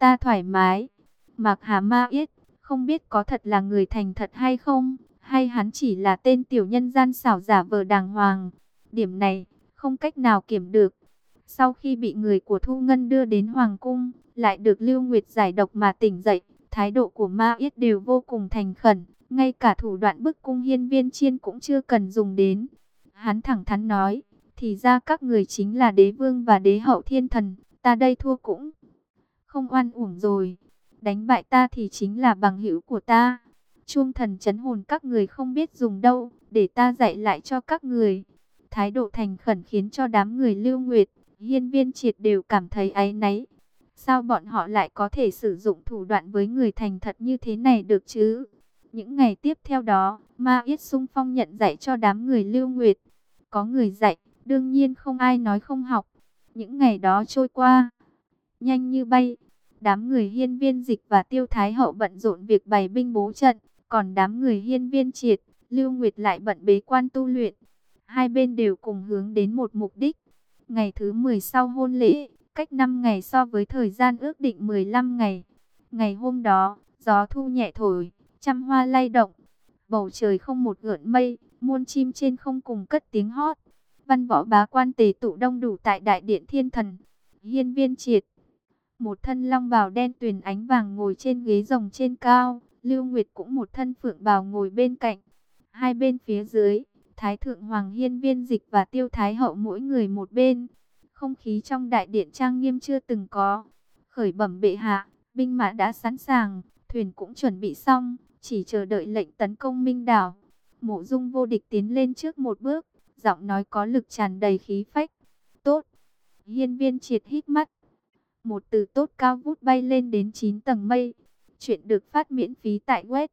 ta thoải mái. Mạc Hà Ma Yết, không biết có thật là người thành thật hay không, hay hắn chỉ là tên tiểu nhân gian xảo giả vờ đàng hoàng. Điểm này, không cách nào kiểm được. Sau khi bị người của Thu Ngân đưa đến Hoàng Cung, lại được Lưu Nguyệt giải độc mà tỉnh dậy, thái độ của Ma Yết đều vô cùng thành khẩn, ngay cả thủ đoạn bức cung hiên viên chiên cũng chưa cần dùng đến. Hắn thẳng thắn nói, thì ra các người chính là đế vương và đế hậu thiên thần, ta đây thua cũng không oan uổng rồi. Đánh bại ta thì chính là bằng hữu của ta. Chuông thần trấn hồn các người không biết dùng đâu, để ta dạy lại cho các người. Thái độ thành khẩn khiến cho đám người Lưu Nguyệt, hiên viên triệt đều cảm thấy áy náy. Sao bọn họ lại có thể sử dụng thủ đoạn với người thành thật như thế này được chứ? Những ngày tiếp theo đó, Ma Yết xung phong nhận dạy cho đám người Lưu Nguyệt. Có người dạy, đương nhiên không ai nói không học. Những ngày đó trôi qua, nhanh như bay. Đám người hiên viên dịch và tiêu thái hậu bận rộn việc bày binh bố trận. Còn đám người hiên viên triệt, Lưu Nguyệt lại bận bế quan tu luyện. Hai bên đều cùng hướng đến một mục đích. Ngày thứ 10 sau hôn lễ, cách 5 ngày so với thời gian ước định 15 ngày. Ngày hôm đó, gió thu nhẹ thổi, trăm hoa lay động. Bầu trời không một gợn mây, muôn chim trên không cùng cất tiếng hót. Văn võ bá quan tề tụ đông đủ tại đại điện thiên thần. Hiên viên triệt, một thân long bào đen tuyền ánh vàng ngồi trên ghế rồng trên cao. Lưu Nguyệt cũng một thân phượng bào ngồi bên cạnh. Hai bên phía dưới, Thái thượng hoàng hiên viên dịch và tiêu thái hậu mỗi người một bên. Không khí trong đại điện trang nghiêm chưa từng có. Khởi bẩm bệ hạ, binh mã đã sẵn sàng, thuyền cũng chuẩn bị xong, chỉ chờ đợi lệnh tấn công Minh đảo. Mộ Dung vô địch tiến lên trước một bước, giọng nói có lực tràn đầy khí phách. Tốt. Hiên viên triệt hít mắt. Một từ tốt cao vút bay lên đến 9 tầng mây. Chuyện được phát miễn phí tại web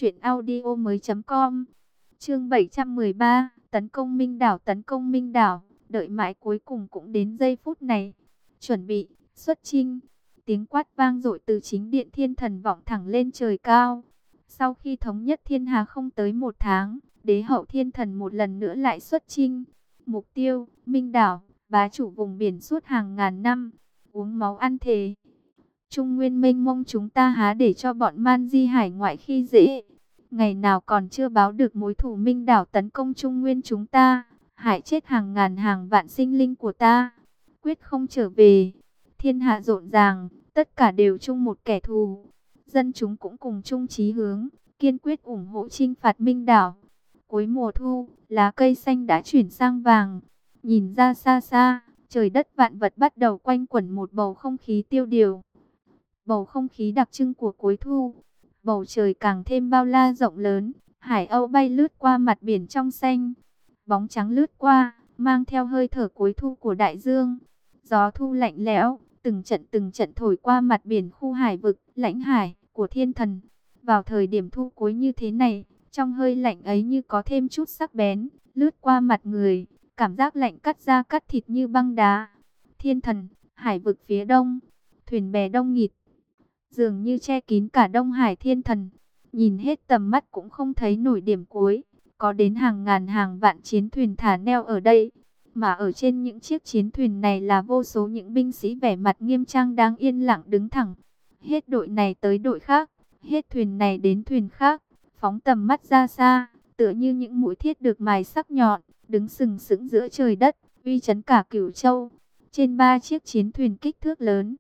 truyệnaudiomoi.com. Chương 713, tấn công Minh đảo, tấn công Minh đảo. Đợi mãi cuối cùng cũng đến giây phút này. Chuẩn bị, xuất chinh. Tiếng quát vang dội từ chính điện thiên thần vọng thẳng lên trời cao. Sau khi thống nhất thiên hà không tới 1 tháng, đế hậu thiên thần một lần nữa lại xuất chinh. Mục tiêu, Minh đảo, bá chủ vùng biển suốt hàng ngàn năm. Uống máu ăn thề. Trung nguyên mênh mông chúng ta há để cho bọn man di hải ngoại khi dễ. Ngày nào còn chưa báo được mối thù Minh đảo tấn công Trung nguyên chúng ta, hại chết hàng ngàn hàng vạn sinh linh của ta, quyết không trở về. Thiên hạ rộn ràng, tất cả đều chung một kẻ thù. Dân chúng cũng cùng chung chí hướng, kiên quyết ủng hộ chinh phạt Minh đảo. Cuối mùa thu, lá cây xanh đã chuyển sang vàng. Nhìn ra xa xa, trời đất vạn vật bắt đầu quanh quẩn một bầu không khí tiêu điều. Bầu không khí đặc trưng của cuối thu. Bầu trời càng thêm bao la rộng lớn, hải âu bay lướt qua mặt biển trong xanh. Bóng trắng lướt qua, mang theo hơi thở cuối thu của đại dương. Gió thu lạnh lẽo, từng trận thổi qua mặt biển khu hải vực, lãnh hải của thiên thần. Vào thời điểm thu cuối như thế này, trong hơi lạnh ấy như có thêm chút sắc bén, lướt qua mặt người, cảm giác lạnh cắt da cắt thịt như băng đá. Thiên thần, hải vực phía đông, thuyền bè đông nghịt, dường như che kín cả Đông Hải thiên thần. Nhìn hết tầm mắt cũng không thấy nổi điểm cuối. Có đến hàng ngàn hàng vạn chiến thuyền thả neo ở đây. Mà ở trên những chiếc chiến thuyền này là vô số những binh sĩ vẻ mặt nghiêm trang đang yên lặng đứng thẳng. Hết đội này tới đội khác, hết thuyền này đến thuyền khác. Phóng tầm mắt ra xa, tựa như những mũi thiết được mài sắc nhọn, đứng sừng sững giữa trời đất, uy chấn cả Cửu Châu. Trên 3 chiếc chiến thuyền kích thước lớn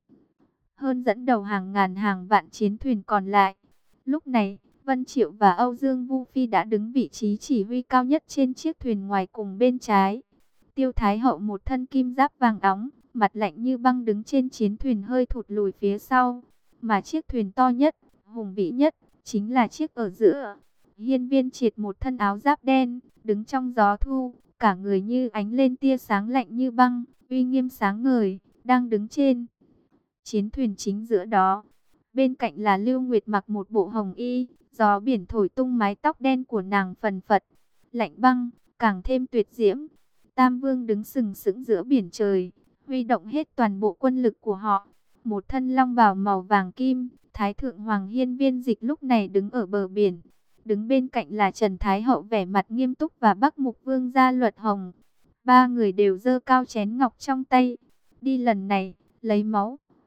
hơn dẫn đầu hàng ngàn hàng vạn chiến thuyền còn lại. Lúc này, Vân Triệu và Âu Dương Vu Phi đã đứng vị trí chỉ huy cao nhất trên chiếc thuyền ngoài cùng bên trái. Tiêu Thái Hậu một thân kim giáp vàng óng, mặt lạnh như băng đứng trên chiến thuyền hơi thụt lùi phía sau. Mà chiếc thuyền to nhất, hùng vĩ nhất, chính là chiếc ở giữa. Hiên viên triệt một thân áo giáp đen, đứng trong gió thu, cả người như ánh lên tia sáng lạnh như băng, uy nghiêm sáng ngời, đang đứng trên chiến thuyền chính giữa đó. Bên cạnh là Lưu Nguyệt mặc một bộ hồng y, gió biển thổi tung mái tóc đen của nàng phần phật, lạnh băng, càng thêm tuyệt diễm. Tam Vương đứng sừng sững giữa biển trời, huy động hết toàn bộ quân lực của họ. Một thân long bào màu vàng kim, Thái thượng hoàng hiên viên dịch lúc này đứng ở bờ biển. Đứng bên cạnh là Trần Thái Hậu vẻ mặt nghiêm túc và Bắc Mục Vương gia Luật Hồng. Ba người đều giơ cao chén ngọc trong tay. Đi lần này, lấy máu.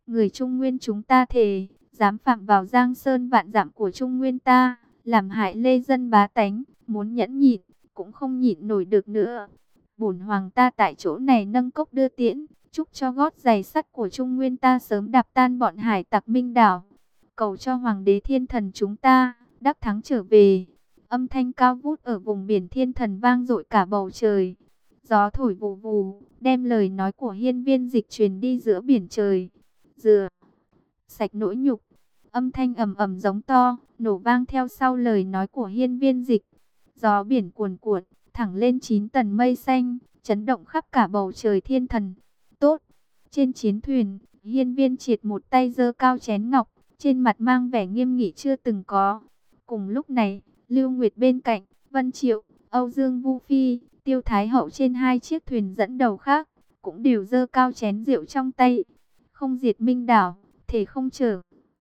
Người Trung Nguyên chúng ta thề, dám phạm vào giang sơn vạn dặm của Trung Nguyên ta, làm hại lê dân bá tánh, muốn nhẫn nhịn, cũng không nhịn nổi được nữa. Bổn hoàng ta tại chỗ này nâng cốc đưa tiễn, chúc cho gót giày sắt của Trung Nguyên ta sớm đạp tan bọn hải tặc Minh đảo. Cầu cho hoàng đế thiên thần chúng ta, đắc thắng trở về. Âm thanh cao vút ở vùng biển thiên thần vang dội cả bầu trời. Gió thổi vù vù, đem lời nói của Hiên Viên Dịch truyền đi giữa biển trời. Rửa sạch nỗi nhục. Âm thanh ầm ầm giống to, nổ vang theo sau lời nói của Hiên Viên Dịch. Gió biển cuồn cuộn, thẳng lên 9 tầng mây xanh, chấn động khắp cả bầu trời thiên thần. Tốt! Trên chiến thuyền, Hiên Viên Triệt một tay giơ cao chén ngọc, trên mặt mang vẻ nghiêm nghị chưa từng có. Cùng lúc này, Lưu Nguyệt bên cạnh, Vân Triệu, Âu Dương Vu Phi, Tiêu Thái Hậu trên hai chiếc thuyền dẫn đầu khác, cũng đều giơ cao chén rượu trong tay. Không diệt Minh đảo, thể không trở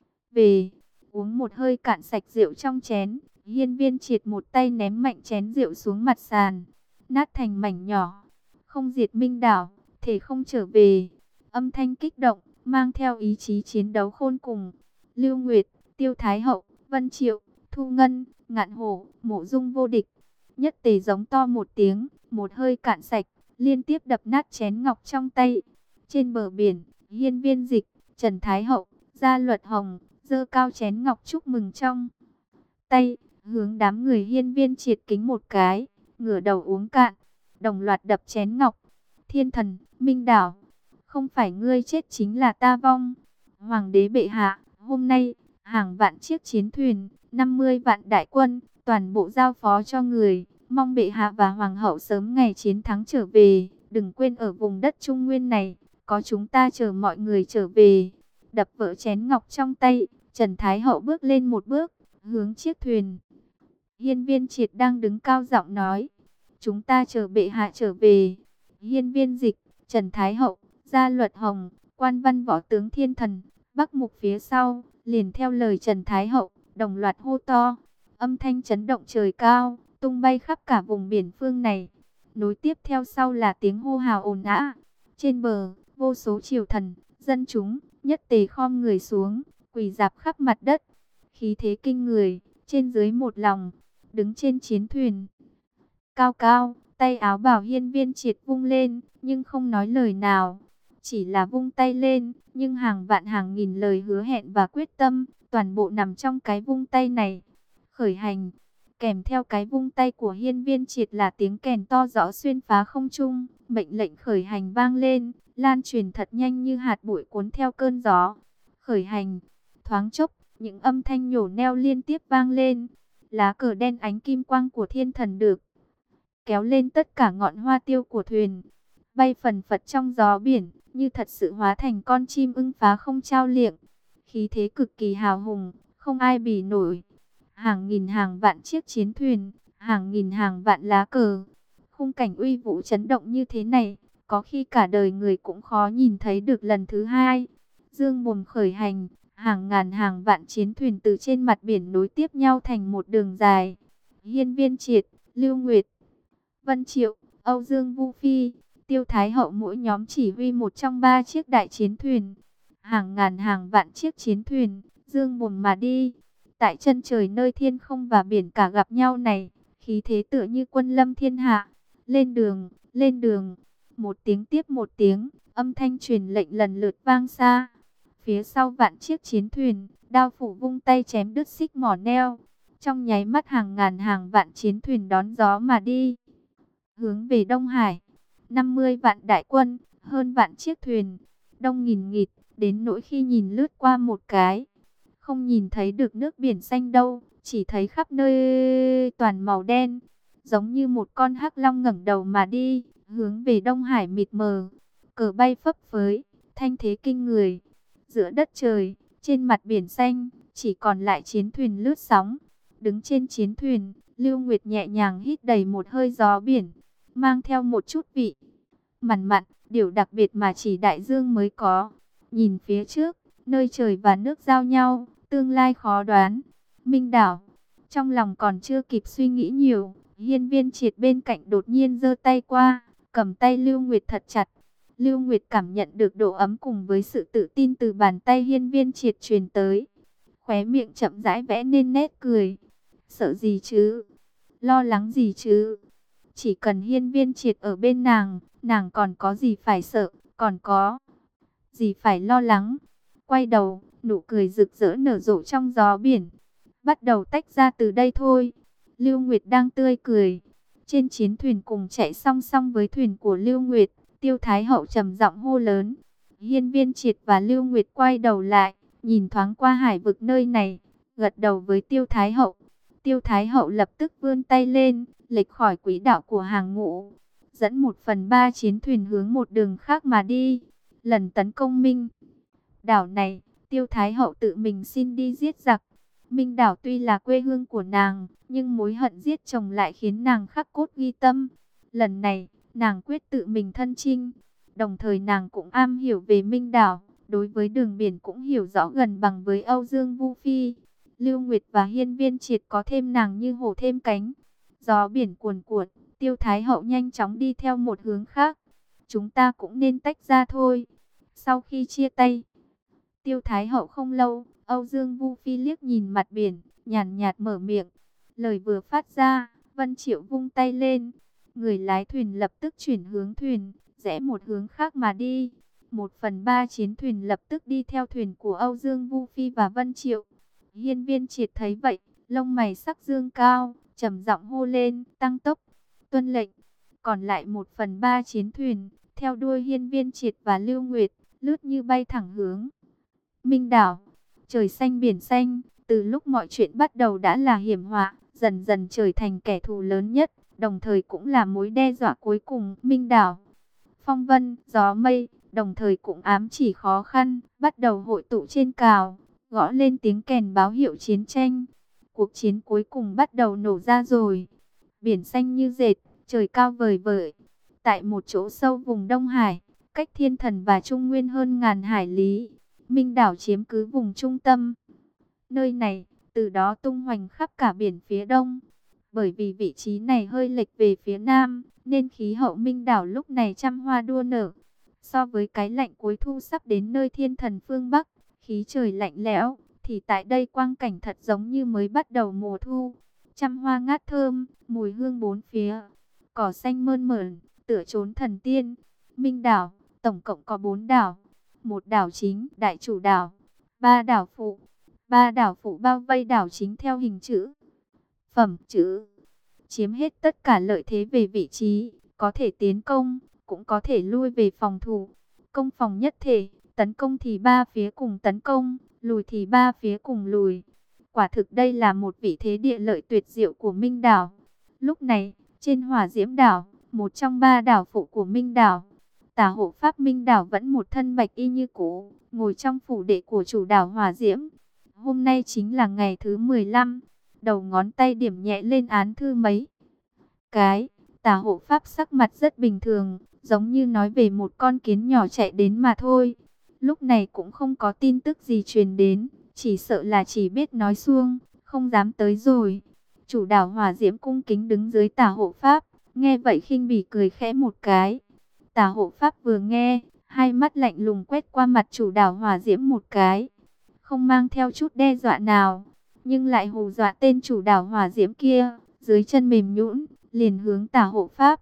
về. Uống một hơi cạn sạch rượu trong chén, Hiên Viên Triệt một tay ném mạnh chén rượu xuống mặt sàn, nát thành mảnh nhỏ. Không diệt Minh đảo, thể không trở về. Âm thanh kích động, mang theo ý chí chiến đấu khôn cùng. Lưu Nguyệt, Tiêu Thái Hậu, Vân Triệu, Thu Ngân, Ngạn Hổ, Mộ Dung vô địch. Nhất tề giống to một tiếng, một hơi cạn sạch, liên tiếp đập nát chén ngọc trong tay. Trên bờ biển, Hiên Viên Dịch, Trần Thái Hậu, Gia Luật Hồng, giơ cao chén ngọc chúc mừng trong tay, hướng đám người Hiên Viên Triệt kính một cái, ngửa đầu uống cạn, đồng loạt đập chén ngọc. Thiên thần, Minh đảo, không phải ngươi chết chính là ta vong. Hoàng đế bệ hạ, hôm nay, hàng vạn chiếc chiến thuyền, 50 vạn đại quân, toàn bộ giao phó cho người. Mong bệ hạ và hoàng hậu sớm ngày chiến thắng trở về. Đừng quên ở vùng đất Trung Nguyên này, có chúng ta chờ mọi người trở về. Đập vỡ chén ngọc trong tay, Trần Thái Hậu bước lên một bước, hướng chiếc thuyền. Hiên Viên Triệt đang đứng cao giọng nói, chúng ta chờ bệ hạ trở về. Hiên Viên Dịch, Trần Thái Hậu, Gia Luật Hồng, Quan Văn võ tướng thiên thần, Bắc Mục phía sau, liền theo lời Trần Thái Hậu, đồng loạt hô to. Âm thanh chấn động trời cao, tung bay khắp cả vùng biển phương này. Nối tiếp theo sau là tiếng hô hào ồn ào. Trên bờ, vô số triều thần, dân chúng, nhất tề khom người xuống, quỳ rạp khắp mặt đất. Khí thế kinh người, trên dưới một lòng, đứng trên chiến thuyền. Cao cao, tay áo bào Hiên Viên Triệt vung lên, nhưng không nói lời nào. Chỉ là vung tay lên, nhưng hàng vạn hàng nghìn lời hứa hẹn và quyết tâm, toàn bộ nằm trong cái vung tay này. Khởi hành, kèm theo cái vung tay của Hiên Viên Triệt là tiếng kèn to rõ xuyên phá không trung, mệnh lệnh khởi hành vang lên, lan truyền thật nhanh như hạt bụi cuốn theo cơn gió. Khởi hành, thoáng chốc, những âm thanh nhổ neo liên tiếp vang lên. Lá cờ đen ánh kim quang của thiên thần được kéo lên tất cả ngọn hoa tiêu của thuyền, bay phần phật trong gió biển, như thật sự hóa thành con chim ưng phá không trao liệng. Khí thế cực kỳ hào hùng, không ai bì nổi. Hàng nghìn hàng vạn chiếc chiến thuyền, hàng nghìn hàng vạn lá cờ. Khung cảnh uy vũ chấn động như thế này, có khi cả đời người cũng khó nhìn thấy được lần thứ hai. Dương mồm khởi hành, hàng ngàn hàng vạn chiến thuyền từ trên mặt biển nối tiếp nhau thành một đường dài. Hiên Viên Triệt, Lưu Nguyệt, Vân Triệu, Âu Dương Vu Phi, Tiêu Thái Hậu mỗi nhóm chỉ huy một trong 3 chiếc đại chiến thuyền. Hàng ngàn hàng vạn chiếc chiến thuyền, dương mồm mà đi. Tại chân trời nơi thiên không và biển cả gặp nhau này, khí thế tựa như quân lâm thiên hạ. Lên đường, lên đường. Một tiếng tiếp một tiếng, âm thanh truyền lệnh lần lượt vang xa. Phía sau vạn chiếc chiến thuyền, đao phủ vung tay chém đứt xích mỏ neo. Trong nháy mắt hàng ngàn hàng vạn chiến thuyền đón gió mà đi. Hướng về Đông Hải, 50 vạn đại quân, hơn vạn chiếc thuyền, đông nghìn nghịt, đến nỗi khi nhìn lướt qua một cái, không nhìn thấy được nước biển xanh đâu, chỉ thấy khắp nơi toàn màu đen, giống như một con hắc long ngẩng đầu mà đi, hướng về Đông Hải mịt mờ, cờ bay phấp phới, thanh thế kinh người. Giữa đất trời, trên mặt biển xanh, chỉ còn lại chiến thuyền lướt sóng. Đứng trên chiến thuyền, Lưu Nguyệt nhẹ nhàng hít đầy một hơi gió biển, mang theo một chút vị mặn mặn, điều đặc biệt mà chỉ đại dương mới có. Nhìn phía trước, nơi trời và nước giao nhau, tương lai khó đoán. Minh đảo, trong lòng còn chưa kịp suy nghĩ nhiều, Hiên Viên Triệt bên cạnh đột nhiên giơ tay qua, cầm tay Lưu Nguyệt thật chặt. Lưu Nguyệt cảm nhận được độ ấm cùng với sự tự tin từ bàn tay Hiên Viên Triệt truyền tới. Khóe miệng chậm rãi vẽ nên nét cười. Sợ gì chứ? Lo lắng gì chứ? Chỉ cần Hiên Viên Triệt ở bên nàng còn có gì phải sợ, còn có gì phải lo lắng. Quay đầu, nụ cười rực rỡ nở rộ trong gió biển. Bắt đầu tách ra từ đây thôi. Lưu Nguyệt đang tươi cười. Trên chiến thuyền cùng chạy song song với thuyền của Lưu Nguyệt, Tiêu Thái Hậu trầm giọng hô lớn. Hiên Viên Triệt và Lưu Nguyệt quay đầu lại, nhìn thoáng qua hải vực nơi này, gật đầu với Tiêu Thái Hậu. Tiêu Thái Hậu lập tức vươn tay lên, lệch khỏi quỹ đạo của hàng ngũ, dẫn 1/3 chiến thuyền hướng một đường khác mà đi. Lần tấn công Minh đảo này, Tiêu Thái Hậu tự mình xin đi giết giặc. Minh đảo tuy là quê hương của nàng, nhưng mối hận giết chồng lại khiến nàng khắc cốt ghi tâm. Lần này, nàng quyết tự mình thân chinh. Đồng thời nàng cũng am hiểu về Minh đảo, đối với đường biển cũng hiểu rõ gần bằng với Âu Dương Vu Phi. Lưu Nguyệt và Hiên Viên Triệt có thêm nàng như hổ thêm cánh. Gió biển cuồn cuộn, Tiêu Thái Hậu nhanh chóng đi theo một hướng khác. Chúng ta cũng nên tách ra thôi. Sau khi chia tay, Tiêu Thái Hậu không lâu, Âu Dương Vu Phi liếc nhìn mặt biển, nhàn nhạt mở miệng. Lời vừa phát ra, Vân Triệu vung tay lên. Người lái thuyền lập tức chuyển hướng thuyền, rẽ một hướng khác mà đi. 1/3 chiến thuyền lập tức đi theo thuyền của Âu Dương Vu Phi và Vân Triệu. Hiên Viên Triệt thấy vậy, lông mày sắc dương cao, trầm giọng hô lên, tăng tốc, tuân lệnh. Còn lại 1/3 chiến thuyền, theo đuôi Hiên Viên Triệt và Lưu Nguyệt, lướt như bay thẳng hướng Minh đảo. Trời xanh biển xanh, từ lúc mọi chuyện bắt đầu đã là hiểm họa, dần dần trở thành kẻ thù lớn nhất, đồng thời cũng là mối đe dọa cuối cùng. Minh đảo, phong vân, gió mây, đồng thời cũng ám chỉ khó khăn, bắt đầu hội tụ trên cào, gõ lên tiếng kèn báo hiệu chiến tranh. Cuộc chiến cuối cùng bắt đầu nổ ra rồi. Biển xanh như dệt, trời cao vời vợi. Tại một chỗ sâu vùng Đông Hải, cách Thiên Thần và Trung Nguyên hơn ngàn hải lý, Minh đảo chiếm cứ vùng trung tâm. Nơi này, từ đó tung hoành khắp cả biển phía đông. Bởi vì vị trí này hơi lệch về phía nam, nên khí hậu Minh đảo lúc này trăm hoa đua nở. So với cái lạnh cuối thu sắp đến nơi Thiên Thần phương Bắc, khí trời lạnh lẽo, thì tại đây quang cảnh thật giống như mới bắt đầu mùa thu. Trăm hoa ngát thơm, mùi hương bốn phía, cỏ xanh mơn mởn, tựa trốn thần tiên. Minh đảo, tổng cộng có 4 đảo. Một đảo chính, đại chủ đảo. 3 đảo phụ. 3 đảo phụ bao vây đảo chính theo hình chữ. Phẩm chữ. Chiếm hết tất cả lợi thế về vị trí. Có thể tiến công, cũng có thể lui về phòng thủ. Công phòng nhất thể, tấn công thì 3 phía cùng tấn công, lùi thì 3 phía cùng lùi. Quả thực đây là một vị thế địa lợi tuyệt diệu của Minh đảo. Lúc này, trên Hỏa Diễm đảo, một trong 3 đảo phụ của Minh đảo, Tả hộ pháp Minh đảo vẫn một thân bạch y như cũ, ngồi trong phủ đệ của chủ đảo Hỏa Diễm. Hôm nay chính là ngày thứ 15, đầu ngón tay điểm nhẹ lên án thư mấy cái. Tả hộ pháp sắc mặt rất bình thường, giống như nói về một con kiến nhỏ chạy đến mà thôi. Lúc này cũng không có tin tức gì truyền đến, chỉ sợ là chỉ biết nói suông, không dám tới rồi. Chủ đảo Hỏa Diễm cung kính đứng dưới tả hộ pháp, nghe vậy khinh bỉ cười khẽ một cái. Tả hộ pháp vừa nghe, hai mắt lạnh lùng quét qua mặt chủ đảo Hỏa Diễm một cái, không mang theo chút đe dọa nào, nhưng lại hù dọa tên chủ đảo Hỏa Diễm kia, dưới chân mềm nhũn, liền hướng tả hộ pháp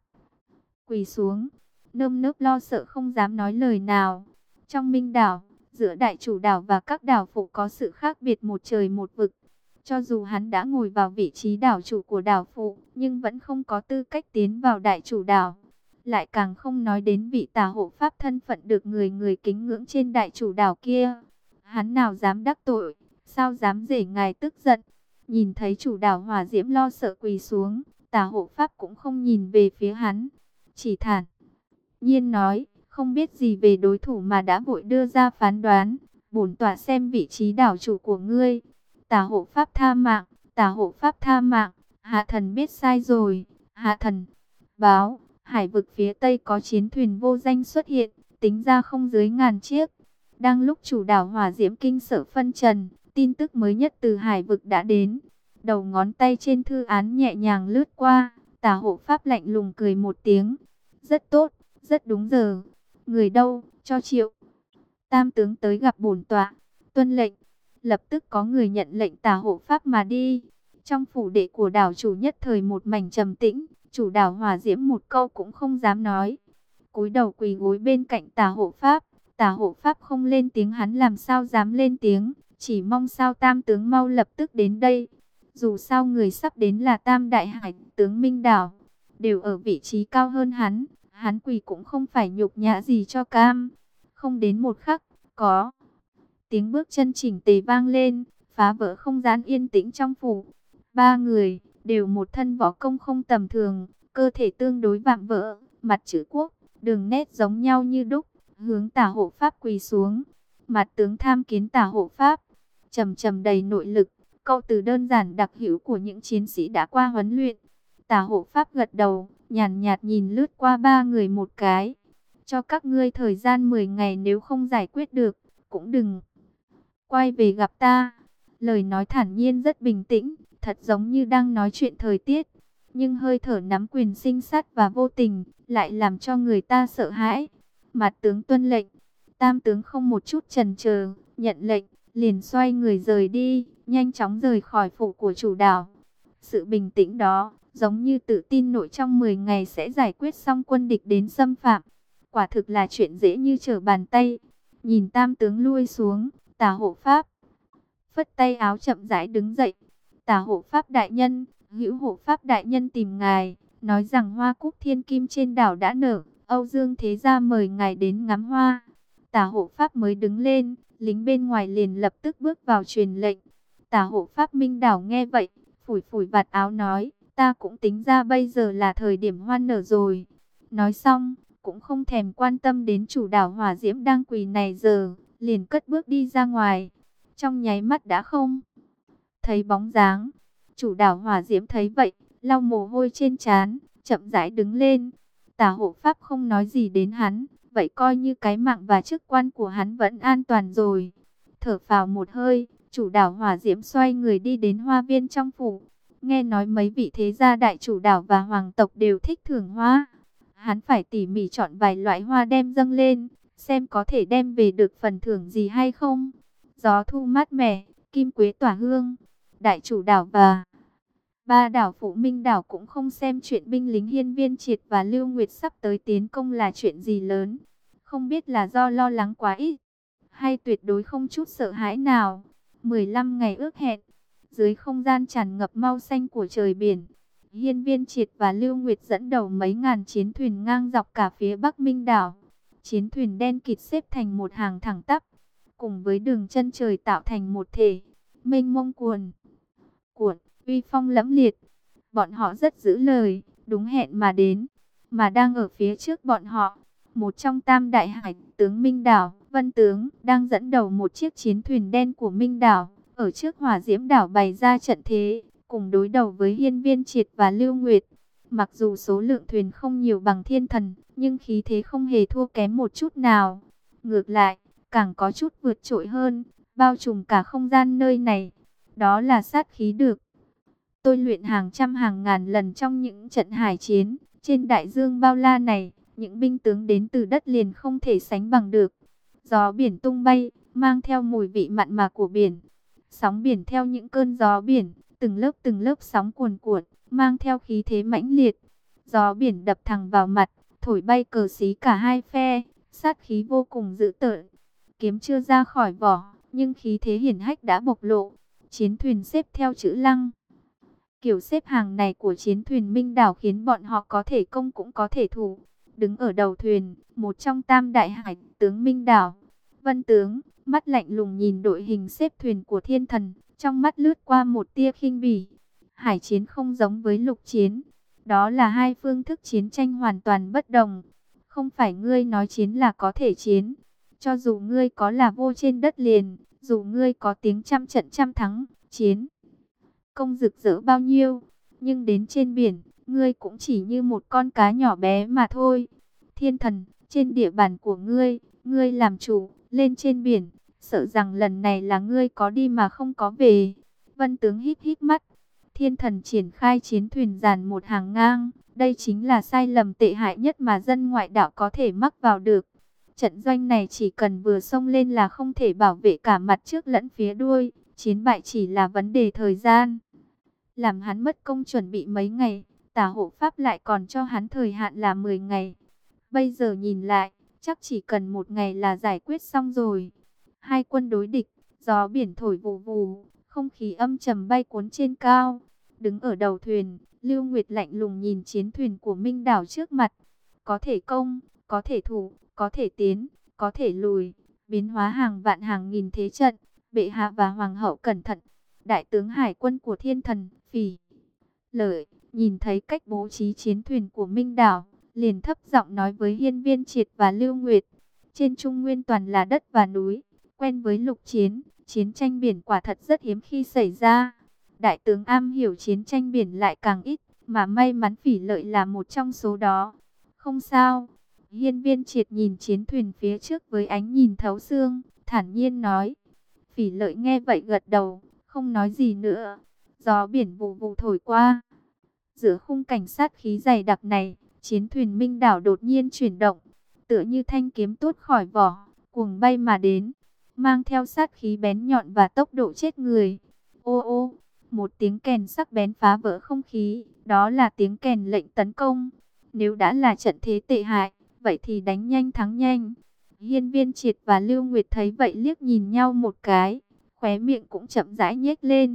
quỳ xuống, nơm nớp lo sợ không dám nói lời nào. Trong Minh đảo, giữa đại chủ đảo và các đảo phụ có sự khác biệt một trời một vực. Cho dù hắn đã ngồi vào vị trí đảo chủ của đảo phụ, nhưng vẫn không có tư cách tiến vào đại chủ đảo. Lại càng không nói đến vị tả hộ pháp thân phận được người người kính ngưỡng trên đại chủ đảo kia. Hắn nào dám đắc tội, sao dám để ngài tức giận. Nhìn thấy chủ đảo Hỏa Diễm lo sợ quỳ xuống, tả hộ pháp cũng không nhìn về phía hắn, chỉ thản nhiên nói, không biết gì về đối thủ mà đã vội đưa ra phán đoán. Bổn tọa xem vị trí đảo chủ của ngươi. Tả hộ pháp tha mạng, tả hộ pháp tha mạng, hạ thần biết sai rồi. Hạ thần báo, hải vực phía tây có chiến thuyền vô danh xuất hiện, tính ra không dưới 1000 chiếc. Đang lúc chủ đảo Hỏa Diễm kinh sợ phân trần, tin tức mới nhất từ hải vực đã đến. Đầu ngón tay trên thư án nhẹ nhàng lướt qua, tả hộ pháp lạnh lùng cười một tiếng. Rất tốt, rất đúng giờ. Người đâu, cho Triệu Tam tướng tới gặp bổn tọa. Tuân lệnh. Lập tức có người nhận lệnh tả hộ pháp mà đi. Trong phủ đệ của đảo chủ nhất thời một mảnh trầm tĩnh. Chủ đảo Hỏa Diễm một câu cũng không dám nói, cúi đầu quỳ gối bên cạnh tả hộ pháp. Tả hộ pháp không lên tiếng, hắn làm sao dám lên tiếng, chỉ mong sao Tam tướng mau lập tức đến đây. Dù sao người sắp đến là Tam đại hải tướng Minh Đảo, đều ở vị trí cao hơn hắn quỳ cũng không phải nhục nhã gì cho cam. Không đến một khắc, có tiếng bước chân chỉnh tề vang lên, phá vỡ không gian yên tĩnh trong phủ. Ba người đều một thân võ công không tầm thường, cơ thể tương đối vạm vỡ, mặt chữ quốc, đường nét giống nhau như đúc, hướng tả hộ pháp quỳ xuống. Mặt tướng tham kiến tả hộ pháp. Trầm trầm đầy nội lực, câu từ đơn giản đặc hữu của những chiến sĩ đã qua huấn luyện. Tả hộ pháp gật đầu, nhàn nhạt nhìn lướt qua ba người một cái. Cho các ngươi thời gian 10 ngày, nếu không giải quyết được, cũng đừng quay về gặp ta. Lời nói thản nhiên rất bình tĩnh, thật giống như đang nói chuyện thời tiết. Nhưng hơi thở nắm quyền sinh sát và vô tình, lại làm cho người ta sợ hãi. Mặt tướng tuân lệnh. Tam tướng không một chút chần chờ, nhận lệnh, liền xoay người rời đi, nhanh chóng rời khỏi phủ của chủ đảo. Sự bình tĩnh đó, giống như tự tin nội trong 10 ngày sẽ giải quyết xong quân địch đến xâm phạm. Quả thực là chuyện dễ như trở bàn tay. Nhìn tam tướng lui xuống, tả hộ pháp phất tay áo chậm rãi đứng dậy. Tả hộ pháp đại nhân, hữu hộ pháp đại nhân tìm ngài, nói rằng hoa cúc thiên kim trên đảo đã nở, Âu Dương Thế Gia mời ngài đến ngắm hoa. Tả hộ pháp mới đứng lên, lính bên ngoài liền lập tức bước vào truyền lệnh. Tả hộ pháp Minh Đảo nghe vậy, phủi phủi vạt áo nói, ta cũng tính ra bây giờ là thời điểm hoa nở rồi. Nói xong, cũng không thèm quan tâm đến chủ đảo Hỏa Diễm đang quỳ này giờ, liền cất bước đi ra ngoài. Trong nháy mắt đã không thấy bóng dáng. Chủ đảo Hỏa Diễm thấy vậy, lau mồ hôi trên trán, chậm rãi đứng lên. Tả hộ pháp không nói gì đến hắn, vậy coi như cái mạng và chức quan của hắn vẫn an toàn rồi. Thở phào một hơi, chủ đảo Hỏa Diễm xoay người đi đến hoa viên trong phủ. Nghe nói mấy vị thế gia đại chủ đảo và hoàng tộc đều thích thưởng hoa. Hắn phải tỉ mỉ chọn vài loại hoa đem dâng lên, xem có thể đem về được phần thưởng gì hay không. Gió thu mát mẻ, kim quế tỏa hương. Đại chủ đảo và ba đảo phụ Minh Đảo cũng không xem chuyện binh lính Hiên Viên Triệt và Lưu Nguyệt sắp tới tiến công là chuyện gì lớn. Không biết là do lo lắng quá ít, hay tuyệt đối không chút sợ hãi nào. 15 ngày ước hẹn, dưới không gian tràn ngập màu xanh của trời biển, Hiên Viên Triệt và Lưu Nguyệt dẫn đầu mấy ngàn chiến thuyền ngang dọc cả phía Bắc Minh Đảo. Chiến thuyền đen kịt xếp thành một hàng thẳng tắp, cùng với đường chân trời tạo thành một thể, mênh mông cuồn cuộn, uy phong lẫm liệt. Bọn họ rất giữ lời, đúng hẹn mà đến. Mà đang ở phía trước bọn họ, một trong tam đại hải tướng Minh Đảo, Vân Tướng, đang dẫn đầu một chiếc chiến thuyền đen của Minh Đảo, ở trước Hỏa Diễm Đảo bày ra trận thế, cùng đối đầu với Hiên Viên Triệt và Lưu Nguyệt. Mặc dù số lượng thuyền không nhiều bằng Thiên Thần, nhưng khí thế không hề thua kém một chút nào. Ngược lại, càng có chút vượt trội hơn, bao trùm cả không gian nơi này. Đó là sát khí được tôi luyện hàng trăm hàng ngàn lần trong những trận hải chiến. Trên đại dương bao la này, những binh tướng đến từ đất liền không thể sánh bằng được. Gió biển tung bay, mang theo mùi vị mặn mà của biển. Sóng biển theo những cơn gió biển, từng lớp sóng cuồn cuộn, mang theo khí thế mãnh liệt. Gió biển đập thẳng vào mặt, thổi bay cờ xí cả hai phe, sát khí vô cùng dữ tợn. Kiếm chưa ra khỏi vỏ, nhưng khí thế hiển hách đã bộc lộ. Chiến thuyền xếp theo chữ Lăng. Kiểu xếp hàng này của chiến thuyền Minh Đảo khiến bọn họ có thể công cũng có thể thủ. Đứng ở đầu thuyền, một trong tam đại hải tướng Minh Đảo, Vân Tướng, mắt lạnh lùng nhìn đội hình xếp thuyền của Thiên Thần, trong mắt lướt qua một tia khinh bỉ. Hải chiến không giống với lục chiến, đó là hai phương thức chiến tranh hoàn toàn bất đồng. Không phải ngươi nói chiến là có thể chiến. Cho dù ngươi có là vô trên đất liền, dù ngươi có tiếng trăm trận trăm thắng, chiến công rực rỡ bao nhiêu, nhưng đến trên biển, ngươi cũng chỉ như một con cá nhỏ bé mà thôi. Thiên Thần, trên địa bàn của ngươi, ngươi làm chủ, lên trên biển, sợ rằng lần này là ngươi có đi mà không có về. Vân Tướng híp híp mắt. Thiên Thần triển khai chiến thuyền dàn một hàng ngang, đây chính là sai lầm tệ hại nhất mà dân ngoại đạo có thể mắc vào được. Trận doanh này chỉ cần vừa xông lên là không thể bảo vệ cả mặt trước lẫn phía đuôi, chiến bại chỉ là vấn đề thời gian. Làm hắn mất công chuẩn bị mấy ngày, Tả hộ pháp lại còn cho hắn thời hạn là 10 ngày. Bây giờ nhìn lại, chắc chỉ cần 1 ngày là giải quyết xong rồi. Hai quân đối địch, gió biển thổi vù vù, không khí âm trầm bay cuốn trên cao. Đứng ở đầu thuyền, Lưu Nguyệt lạnh lùng nhìn chiến thuyền của Minh Đảo trước mặt. Có thể công, có thể thủ, có thể tiến, có thể lùi, biến hóa hàng vạn hàng nghìn thế trận. Bệ hạ và hoàng hậu cẩn thận. Đại tướng hải quân của Thiên Thần, Phỉ Lợi, nhìn thấy cách bố trí chiến thuyền của Minh Đảo, liền thấp giọng nói với Hiên Viên Triệt và Lưu Nguyệt. Trên Trung Nguyên toàn là đất và núi, quen với lục chiến, chiến tranh biển quả thật rất hiếm khi xảy ra. Đại tướng am hiểu chiến tranh biển lại càng ít, mà may mắn Phỉ Lợi là một trong số đó. Không sao. Hiên Viên Triệt nhìn chiến thuyền phía trước với ánh nhìn thấu xương, thản nhiên nói. Phỉ Lợi nghe vậy gật đầu, không nói gì nữa. Gió biển vù vù thổi qua. Giữa khung cảnh sát khí dày đặc này, chiến thuyền Minh Đảo đột nhiên chuyển động, tựa như thanh kiếm tuốt khỏi vỏ, cuồng bay mà đến, mang theo sát khí bén nhọn và tốc độ chết người. Ô ô, một tiếng kèn sắc bén phá vỡ không khí, đó là tiếng kèn lệnh tấn công. Nếu đã là trận thế tệ hại, vậy thì đánh nhanh thắng nhanh. Hiên Viên Triệt và Lưu Nguyệt thấy vậy liếc nhìn nhau một cái, khóe miệng cũng chậm rãi nhếch lên.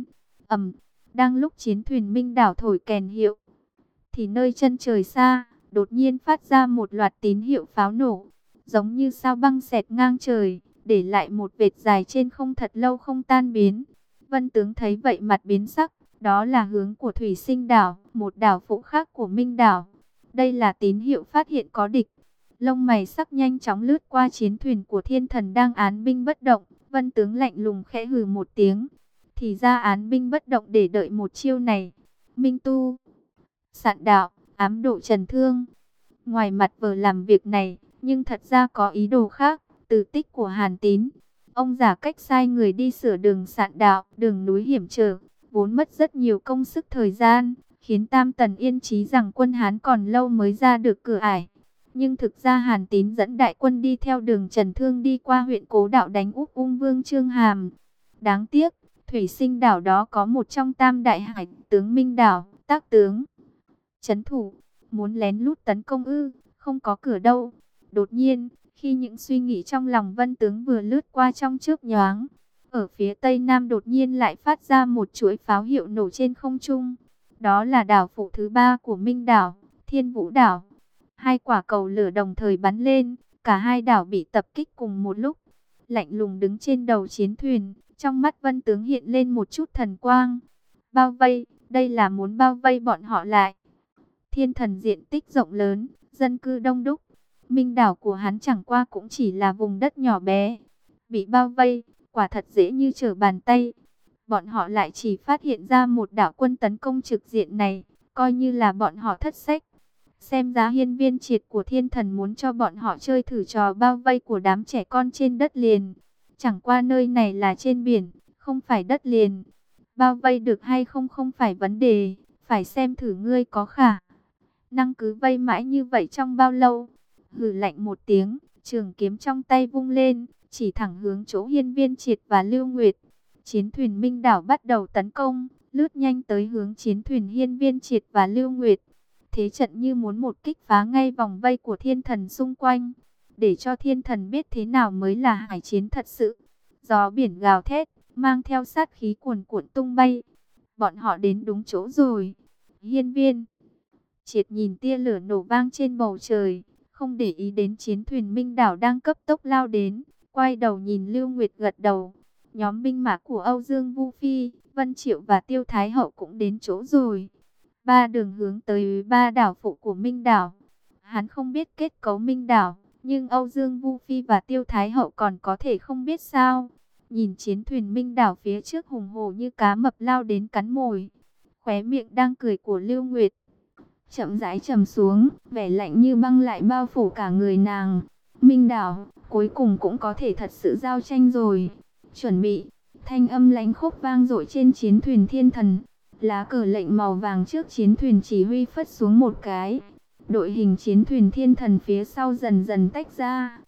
Đang lúc chiến thuyền Minh Đảo thổi kèn hiệu, thì nơi chân trời xa, đột nhiên phát ra một loạt tín hiệu pháo nổ, giống như sao băng xẹt ngang trời, để lại một vệt dài trên không thật lâu không tan biến. Vân tướng thấy vậy mặt biến sắc, đó là hướng của Thủy Sinh Đảo, một đảo phụ khác của Minh Đảo. Đây là tín hiệu phát hiện có địch. Lông mày sắc nhanh chóng lướt qua chiến thuyền của Thiên Thần đang án binh bất động. Vân tướng lạnh lùng khẽ hừ một tiếng. Thì ra án binh bất động để đợi một chiêu này. Minh Tu, Sạn Đạo, ám độ Trần Thương. Ngoài mặt vờ làm việc này, nhưng thật ra có ý đồ khác. Từ tích của Hàn Tín, ông giả cách sai người đi sửa đường Sạn Đạo, đường núi hiểm trở, vốn mất rất nhiều công sức thời gian, khiến Tam Tần yên chí rằng quân Hán còn lâu mới ra được cửa ải. Nhưng thực ra Hàn Tín dẫn đại quân đi theo đường Trần Thương đi qua huyện Cố Đạo đánh úp Ung Vương Chương Hàm. Đáng tiếc, Thủy Sinh Đảo đó có một trong tam đại hải tướng Minh Đảo, tác tướng trấn thủ, muốn lén lút tấn công ư, không có cửa đâu. Đột nhiên, khi những suy nghĩ trong lòng Vân tướng vừa lướt qua trong chớp nhoáng, ở phía tây nam đột nhiên lại phát ra một chuỗi pháo hiệu nổ trên không trung. Đó là đảo phụ thứ 3 của Minh Đảo, Thiên Vũ Đảo. Hai quả cầu lửa đồng thời bắn lên, cả hai đảo bị tập kích cùng một lúc. Lạnh lùng đứng trên đầu chiến thuyền, trong mắt Vân tướng hiện lên một chút thần quang. Bao vây, đây là muốn bao vây bọn họ lại. Thiên Thần diện tích rộng lớn, dân cư đông đúc. Minh Đảo của hắn chẳng qua cũng chỉ là vùng đất nhỏ bé. Bị bao vây, quả thật dễ như trở bàn tay. Bọn họ lại chỉ phát hiện ra một đảo quân tấn công trực diện này, coi như là bọn họ thất sách. Xem giá Hiên Viên Triệt của Thiên Thần muốn cho bọn họ chơi thử trò bao vây của đám trẻ con trên đất liền. Chẳng qua nơi này là trên biển, không phải đất liền. Bao vây được hay không không phải vấn đề, phải xem thử ngươi có khả năng cứ vây mãi như vậy trong bao lâu. Hừ lạnh một tiếng, trường kiếm trong tay vung lên, chỉ thẳng hướng chỗ Hiên Viên Triệt và Lưu Nguyệt. Chiến thuyền Minh Đảo bắt đầu tấn công, lướt nhanh tới hướng chiến thuyền Hiên Viên Triệt và Lưu Nguyệt. Thế trận như muốn một kích phá ngay vòng vây của Thiên Thần xung quanh, để cho Thiên Thần biết thế nào mới là hải chiến thật sự. Gió biển gào thét, mang theo sát khí cuồn cuộn tung bay. Bọn họ đến đúng chỗ rồi. Hiên Viên Triệt nhìn tia lửa nổ vang trên bầu trời, không để ý đến chiến thuyền Minh Đảo đang cấp tốc lao đến, quay đầu nhìn Lưu Nguyệt gật đầu. Nhóm binh mã của Âu Dương Vu Phi, Vân Triệu và Tiêu Thái Hậu cũng đến chỗ rồi. Ba đường hướng tới ba đảo phụ của Minh Đảo. Hắn không biết kết cấu Minh Đảo, nhưng Âu Dương Vu Phi và Tiêu Thái Hậu còn có thể không biết sao. Nhìn chiến thuyền Minh Đảo phía trước hùng hổ như cá mập lao đến cắn mồi. Khóe miệng đang cười của Lưu Nguyệt chậm rãi trầm xuống, vẻ lạnh như băng lại bao phủ cả người nàng. Minh Đảo, cuối cùng cũng có thể thật sự giao tranh rồi. Chuẩn bị, thanh âm lãnh khốc vang dội trên chiến thuyền Thiên Thần. Lá cờ lệnh màu vàng trước chiến thuyền chỉ huy phất xuống một cái. Đội hình chiến thuyền Thiên Thần phía sau dần dần tách ra,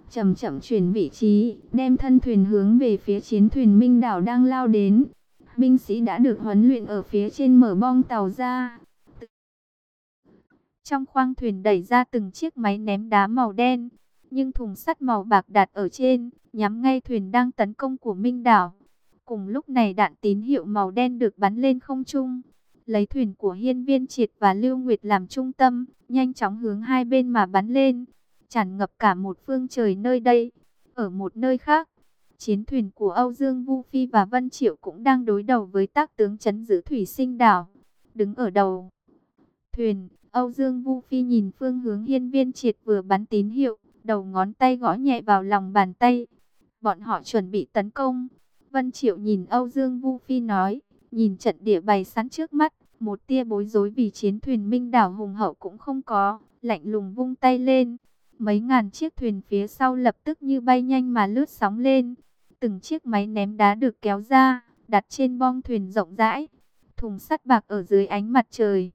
chậm chậm chuyển vị trí, đem thân thuyền hướng về phía chiến thuyền Minh đảo đang lao đến. Binh sĩ đã được huấn luyện ở phía trên mở bong tàu ra. Trong khoang thuyền đẩy ra từng chiếc máy ném đá màu đen, nhưng thùng sắt màu bạc đặt ở trên, nhắm ngay thuyền đang tấn công của Minh đảo. Cùng lúc này đạn tín hiệu màu đen được bắn lên không trung, lấy thuyền của Hiên Viên Triệt và Lưu Nguyệt làm trung tâm, nhanh chóng hướng hai bên mà bắn lên, tràn ngập cả một phương trời nơi đây. Ở một nơi khác, chiến thuyền của Âu Dương Vu Phi và Vân Triệu cũng đang đối đầu với tác tướng trấn giữ thủy sinh đảo. Đứng ở đầu thuyền, Âu Dương Vu Phi nhìn phương hướng Hiên Viên Triệt vừa bắn tín hiệu, đầu ngón tay gõ nhẹ vào lòng bàn tay. Bọn họ chuẩn bị tấn công. Vân Triệu nhìn Âu Dương Vu Phi nói, nhìn trận địa bày sẵn trước mắt, một tia bối rối vì chiến thuyền Minh đảo hùng hậu cũng không có, lạnh lùng vung tay lên. Mấy ngàn chiếc thuyền phía sau lập tức như bay nhanh mà lướt sóng lên. Từng chiếc máy ném đá được kéo ra, đặt trên bong thuyền rộng rãi. Thùng sắt bạc ở dưới ánh mặt trời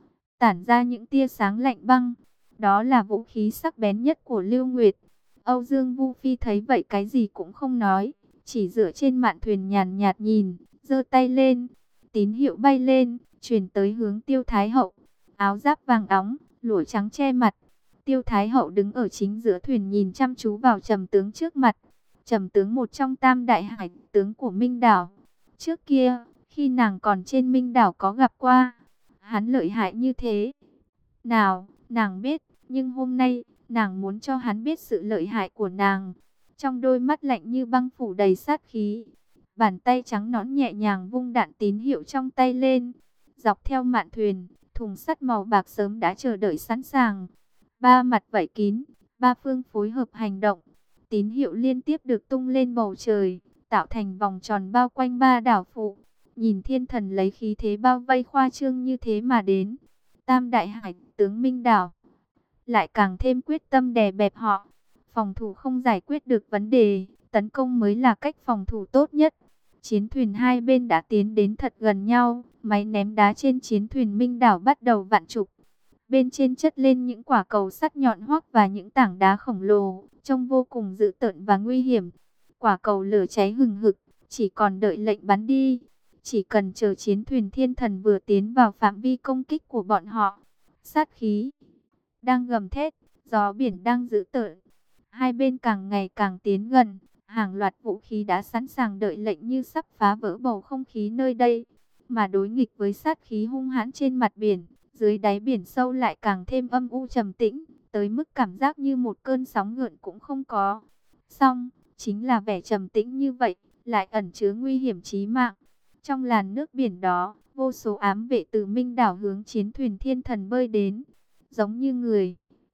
tản ra những tia sáng lạnh băng. Đó là vũ khí sắc bén nhất của Lưu Nguyệt. Âu Dương Vu Phi thấy vậy cái gì cũng không nói, chỉ dựa trên mạn thuyền nhàn nhạt nhìn, giơ tay lên. Tín hiệu bay lên, truyền tới hướng Tiêu Thái Hậu. Áo giáp vàng óng, lụa trắng che mặt. Tiêu Thái Hậu đứng ở chính giữa thuyền nhìn chăm chú vào Trầm tướng trước mặt. Trầm tướng một trong tam đại hải tướng của Minh đảo. Trước kia, khi nàng còn trên Minh đảo có gặp qua, hắn lợi hại như thế nào, nàng biết, nhưng hôm nay, nàng muốn cho hắn biết sự lợi hại của nàng. Trong đôi mắt lạnh như băng phủ đầy sát khí, bàn tay trắng nõn nhẹ nhàng vung đạn tín hiệu trong tay lên. Dọc theo mạn thuyền, thùng sắt màu bạc sớm đã chờ đợi sẵn sàng. Ba mặt vảy kín, ba phương phối hợp hành động. Tín hiệu liên tiếp được tung lên bầu trời, tạo thành vòng tròn bao quanh ba đảo phụ. Nhìn thiên thần lấy khí thế bao vây khoa trương như thế mà đến, tam đại hải tướng Minh đảo lại càng thêm quyết tâm đè bẹp họ. Phòng thủ không giải quyết được vấn đề, tấn công mới là cách phòng thủ tốt nhất. Chiến thuyền hai bên đã tiến đến thật gần nhau, máy ném đá trên chiến thuyền Minh đảo bắt đầu vặn trục. Bên trên chất lên những quả cầu sắt nhọn hoắt và những tảng đá khổng lồ, trông vô cùng dữ tợn và nguy hiểm. Quả cầu lửa cháy hừng hực, chỉ còn đợi lệnh bắn đi. Chỉ cần chờ chiến thuyền thiên thần vừa tiến vào phạm vi công kích của bọn họ. Sát khí đang gầm thét, gió biển đang dữ tợn. Hai bên càng ngày càng tiến gần, hàng loạt vũ khí đã sẵn sàng đợi lệnh như sắp phá vỡ bầu không khí nơi đây. Mà đối nghịch với sát khí hung hãn trên mặt biển, dưới đáy biển sâu lại càng thêm âm u trầm tĩnh, tới mức cảm giác như một cơn sóng gợn cũng không có. Song, chính là vẻ trầm tĩnh như vậy, lại ẩn chứa nguy hiểm chí mạng. Trong làn nước biển đó, vô số ám vệ từ Minh đảo hướng chiến thuyền thiên thần bơi đến, giống như người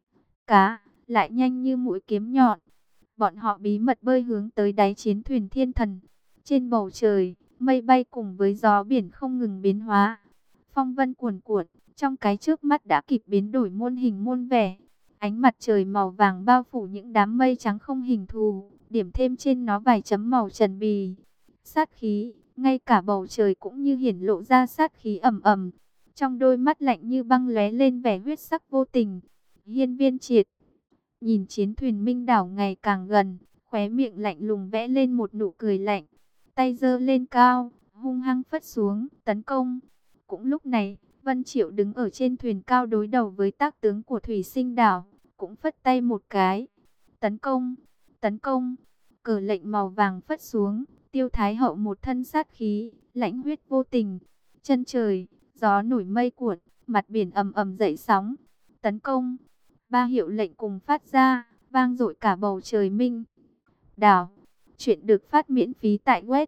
cá, lại nhanh như mũi kiếm nhọn. Bọn họ bí mật bơi hướng tới đáy chiến thuyền thiên thần. Trên bầu trời, mây bay cùng với gió biển không ngừng biến hóa. Phong vân cuồn cuộn, trong cái chớp mắt đã kịp biến đổi muôn hình muôn vẻ. Ánh mặt trời màu vàng bao phủ những đám mây trắng không hình thù, điểm thêm trên nó vài chấm màu trần bì. Sát khí, ngay cả bầu trời cũng như hiển lộ ra sát khí ầm ầm. Trong đôi mắt lạnh như băng lóe lên vẻ huyết sắc vô tình. Hiên Viên Triệt nhìn chiến thuyền Minh đảo ngày càng gần, khóe miệng lạnh lùng vẽ lên một nụ cười lạnh. Tay giơ lên cao, hung hăng phất xuống, tấn công. Cũng lúc này, Vân Triệu đứng ở trên thuyền cao đối đầu với tác tướng của thủy sinh đảo, cũng phất tay một cái. Tấn công, tấn công, cờ lệnh màu vàng phất xuống. Tiêu Thái Hậu một thân sát khí, lãnh huyết vô tình. Chân trời, gió nổi mây cuộn, mặt biển ầm ầm dậy sóng. Tấn công, ba hiệu lệnh cùng phát ra, vang dội cả bầu trời Minh đảo. Chuyện được phát miễn phí tại web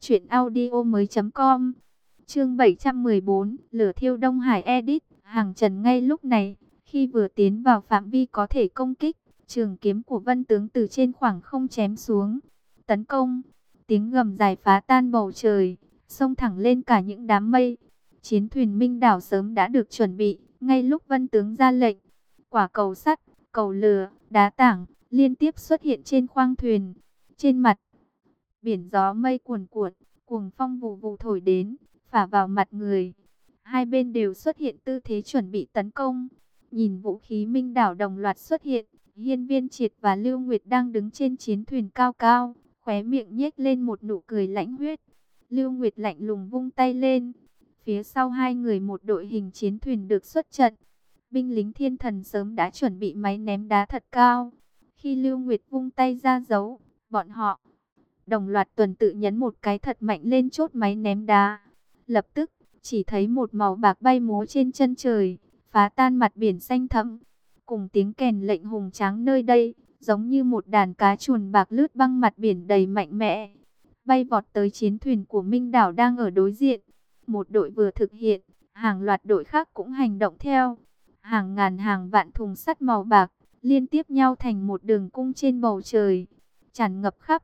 truyệnaudiomoi.com. Chương 714, lửa thiêu Đông Hải edit. Hàng Trần ngay lúc này, khi vừa tiến vào phạm vi có thể công kích, trường kiếm của Vân tướng từ trên khoảng không chém xuống. Tấn công, tiếng gầm dài phá tan bầu trời, xông thẳng lên cả những đám mây. Chiến thuyền Minh đảo sớm đã được chuẩn bị, ngay lúc Vân tướng ra lệnh, quả cầu sắt, cầu lửa, đá tảng liên tiếp xuất hiện trên khoang thuyền. Trên mặt biển gió mây cuồn cuộn, cuồng phong vù vù thổi đến, phả vào mặt người. Hai bên đều xuất hiện tư thế chuẩn bị tấn công. Nhìn vũ khí Minh đảo đồng loạt xuất hiện, Hiên Viên Triệt và Lưu Nguyệt đang đứng trên chiến thuyền cao cao, khóe miệng nhếch lên một nụ cười lãnh huyết. Lưu Nguyệt lạnh lùng vung tay lên. Phía sau hai người một đội hình chiến thuyền được xuất trận. Binh lính thiên thần sớm đã chuẩn bị máy ném đá thật cao. Khi Lưu Nguyệt vung tay ra dấu, bọn họ đồng loạt tuần tự nhấn một cái thật mạnh lên chốt máy ném đá. Lập tức, chỉ thấy một màu bạc bay múa trên chân trời, phá tan mặt biển xanh thẫm. Cùng tiếng kèn lệnh hùng tráng nơi đây, giống như một đàn cá chuồn bạc lướt băng mặt biển đầy mạnh mẽ, bay vọt tới chiến thuyền của Minh Đảo đang ở đối diện. Một đội vừa thực hiện, hàng loạt đội khác cũng hành động theo. Hàng ngàn hàng vạn thùng sắt màu bạc liên tiếp nhau thành một đường cung trên bầu trời, tràn ngập khắp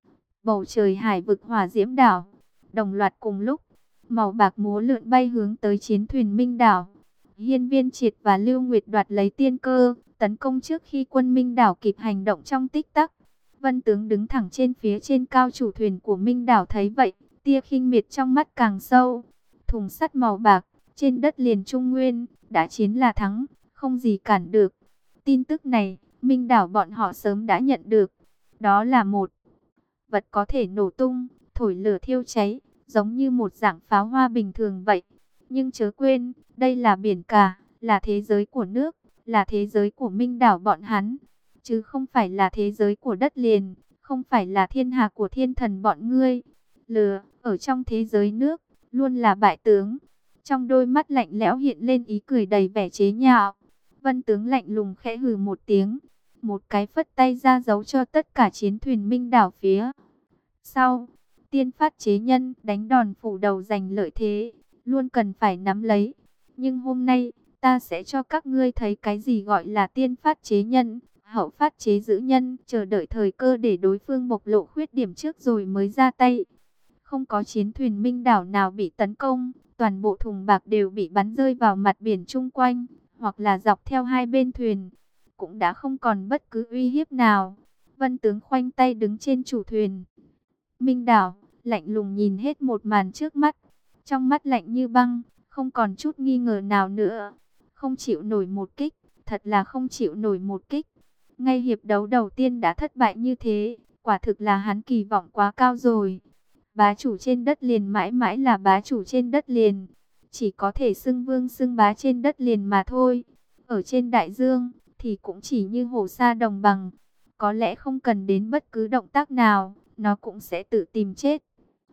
bầu trời hải vực hỏa diễm đảo. Đồng loạt cùng lúc, màu bạc múa lượn bay hướng tới chiến thuyền Minh Đảo. Hiên Viên Triệt và Lưu Nguyệt đoạt lấy tiên cơ, tấn công trước khi quân Minh Đảo kịp hành động trong tích tắc. Vân Tướng đứng thẳng trên phía trên cao chủ thuyền của Minh Đảo thấy vậy, tia khinh miệt trong mắt càng sâu. Thùng sắt màu bạc, trên đất liền Trung Nguyên, đã chiến là thắng, không gì cản được. Tin tức này, Minh Đảo bọn họ sớm đã nhận được. Đó là một vật có thể nổ tung, thổi lửa thiêu cháy, giống như một dạng pháo hoa bình thường vậy. Nhưng chớ quên, đây là biển cả, là thế giới của nước, là thế giới của Minh Đảo bọn hắn, chứ không phải là thế giới của đất liền, không phải là thiên hạ của thiên thần bọn ngươi. Lửa, ở trong thế giới nước, luôn là bại tướng. Trong đôi mắt lạnh lẽo hiện lên ý cười đầy vẻ chế nhạo. Vân Tướng lạnh lùng khẽ hừ một tiếng, một cái phất tay ra dấu cho tất cả chiến thuyền Minh Đảo phía sau. Tiên phát chế nhân, đánh đòn phủ đầu giành lợi thế, luôn cần phải nắm lấy. Nhưng hôm nay, ta sẽ cho các ngươi thấy cái gì gọi là tiên phát chế nhân, hậu phát chế giữ nhân, chờ đợi thời cơ để đối phương bộc lộ khuyết điểm trước rồi mới ra tay. Không có chiến thuyền Minh Đảo nào bị tấn công, toàn bộ thùng bạc đều bị bắn rơi vào mặt biển chung quanh, hoặc là dọc theo hai bên thuyền, cũng đã không còn bất cứ uy hiếp nào. Vân Tướng khoanh tay đứng trên chủ thuyền Minh Đảo, lạnh lùng nhìn hết một màn trước mắt, trong mắt lạnh như băng, không còn chút nghi ngờ nào nữa. Không chịu nổi một kích, thật là không chịu nổi một kích. Ngay hiệp đấu đầu tiên đã thất bại như thế, quả thực là hắn kỳ vọng quá cao rồi. Bá chủ trên đất liền mãi mãi là bá chủ trên đất liền, chỉ có thể xưng vương xưng bá trên đất liền mà thôi. Ở trên đại dương thì cũng chỉ như hồ sa đồng bằng, có lẽ không cần đến bất cứ động tác nào, nó cũng sẽ tự tìm chết.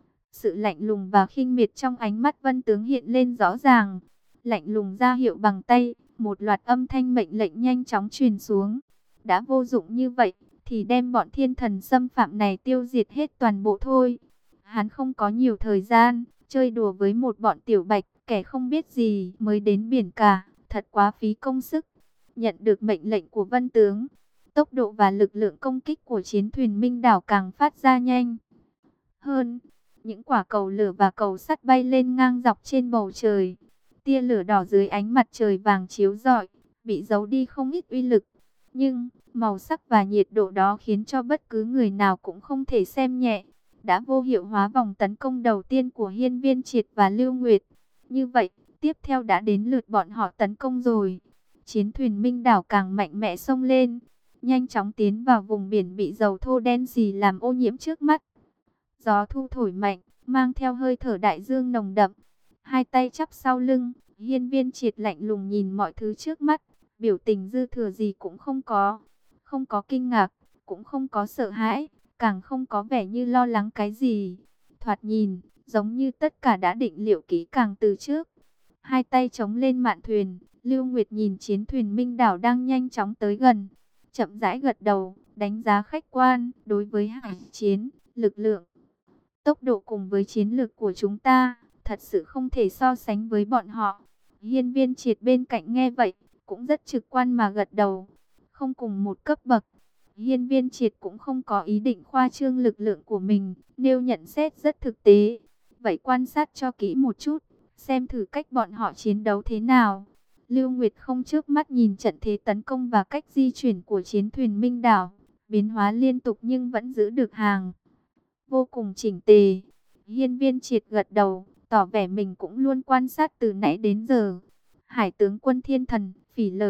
Sự lạnh lùng và khinh miệt trong ánh mắt Vân Tướng hiện lên rõ ràng. Lạnh lùng ra hiệu bằng tay, một loạt âm thanh mệnh lệnh nhanh chóng truyền xuống. Đã vô dụng như vậy, thì đem bọn thiên thần xâm phạm này tiêu diệt hết toàn bộ thôi. Hắn không có nhiều thời gian, chơi đùa với một bọn tiểu bạch, kẻ không biết gì mới đến biển cả, thật quá phí công sức. Nhận được mệnh lệnh của Vân Tướng, tốc độ và lực lượng công kích của chiến thuyền Minh Đảo càng phát ra nhanh hơn. Những quả cầu lửa và cầu sắt bay lên ngang dọc trên bầu trời. Tia lửa đỏ dưới ánh mặt trời vàng chiếu rọi, bị giấu đi không ít uy lực. Nhưng, màu sắc và nhiệt độ đó khiến cho bất cứ người nào cũng không thể xem nhẹ. Đã vô hiệu hóa vòng tấn công đầu tiên của Hiên Viên Triệt và Lưu Nguyệt. Như vậy, tiếp theo đã đến lượt bọn họ tấn công rồi. Chiến thuyền Minh Đảo càng mạnh mẽ xông lên, nhanh chóng tiến vào vùng biển bị dầu thô đen xì làm ô nhiễm trước mắt. Gió thu thổi mạnh, mang theo hơi thở đại dương nồng đậm. Hai tay chắp sau lưng, Hiên Viên Triệt lạnh lùng nhìn mọi thứ trước mắt, biểu tình dư thừa gì cũng không có. Không có kinh ngạc, cũng không có sợ hãi, càng không có vẻ như lo lắng cái gì. Thoạt nhìn, giống như tất cả đã định liệu kỹ càng từ trước. Hai tay chống lên mạn thuyền, Lưu Nguyệt nhìn chiến thuyền Minh Đảo đang nhanh chóng tới gần, chậm rãi gật đầu, đánh giá khách quan. Đối với hải chiến, lực lượng, tốc độ cùng với chiến lược của chúng ta, thật sự không thể so sánh với bọn họ. Hiên Viên Triệt bên cạnh nghe vậy, cũng rất trực quan mà gật đầu. Không cùng một cấp bậc, Hiên Viên Triệt cũng không có ý định khoa trương lực lượng của mình, nêu nhận xét rất thực tế. Vậy quan sát cho kỹ một chút, xem thử cách bọn họ chiến đấu thế nào. Lưu Nguyệt không chớp mắt nhìn trận thế tấn công và cách di chuyển của chiến thuyền Minh Đảo, biến hóa liên tục nhưng vẫn giữ được hàng vô cùng chỉnh tề. Hiên Viên Triệt gật đầu, tỏ vẻ mình cũng luôn quan sát từ nãy đến giờ. Hải tướng quân thiên thần, Phỉ Lợi,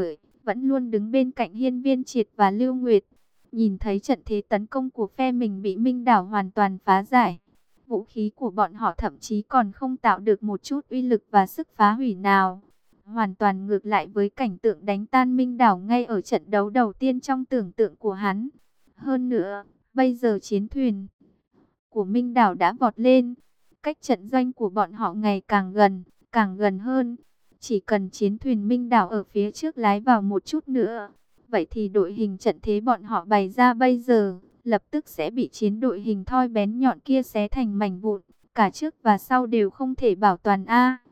vẫn luôn đứng bên cạnh Hiên Viên Triệt và Lưu Nguyệt. Nhìn thấy trận thế tấn công của phe mình bị Minh đảo hoàn toàn phá giải, vũ khí của bọn họ thậm chí còn không tạo được một chút uy lực và sức phá hủy nào. Hoàn toàn ngược lại với cảnh tượng đánh tan Minh đảo ngay ở trận đấu đầu tiên trong tưởng tượng của hắn. Hơn nữa, bây giờ chiến thuyền của Minh đảo đã vọt lên. Cách trận doanh của bọn họ ngày càng gần hơn. Chỉ cần chiến thuyền Minh đảo ở phía trước lái vào một chút nữa, vậy thì đội hình trận thế bọn họ bày ra bây giờ, lập tức sẽ bị chiến đội hình thoi bén nhọn kia xé thành mảnh vụn. Cả trước và sau đều không thể bảo toàn